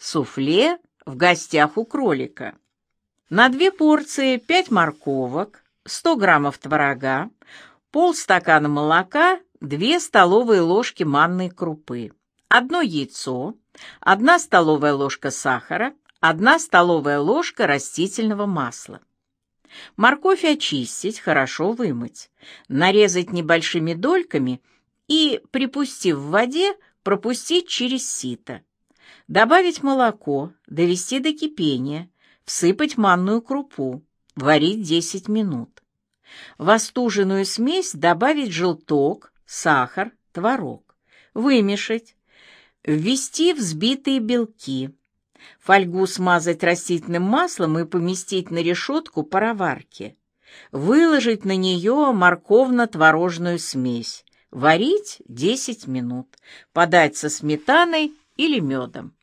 Суфле в гостях у кролика. На 2 порции 5 морковок, 100 граммов творога, полстакана молока, 2 столовые ложки манной крупы, 1 яйцо, 1 столовая ложка сахара, 1 столовая ложка растительного масла. Морковь очистить, хорошо вымыть, нарезать небольшими дольками и, припустив в воде, пропустить через сито. Добавить молоко, довести до кипения, всыпать манную крупу, варить 10 минут. В остуженную смесь добавить желток, сахар, творог, вымешать, ввести взбитые белки, фольгу смазать растительным маслом и поместить на решетку пароварки, выложить на нее морковно-творожную смесь, варить 10 минут, подать со сметаной или медом.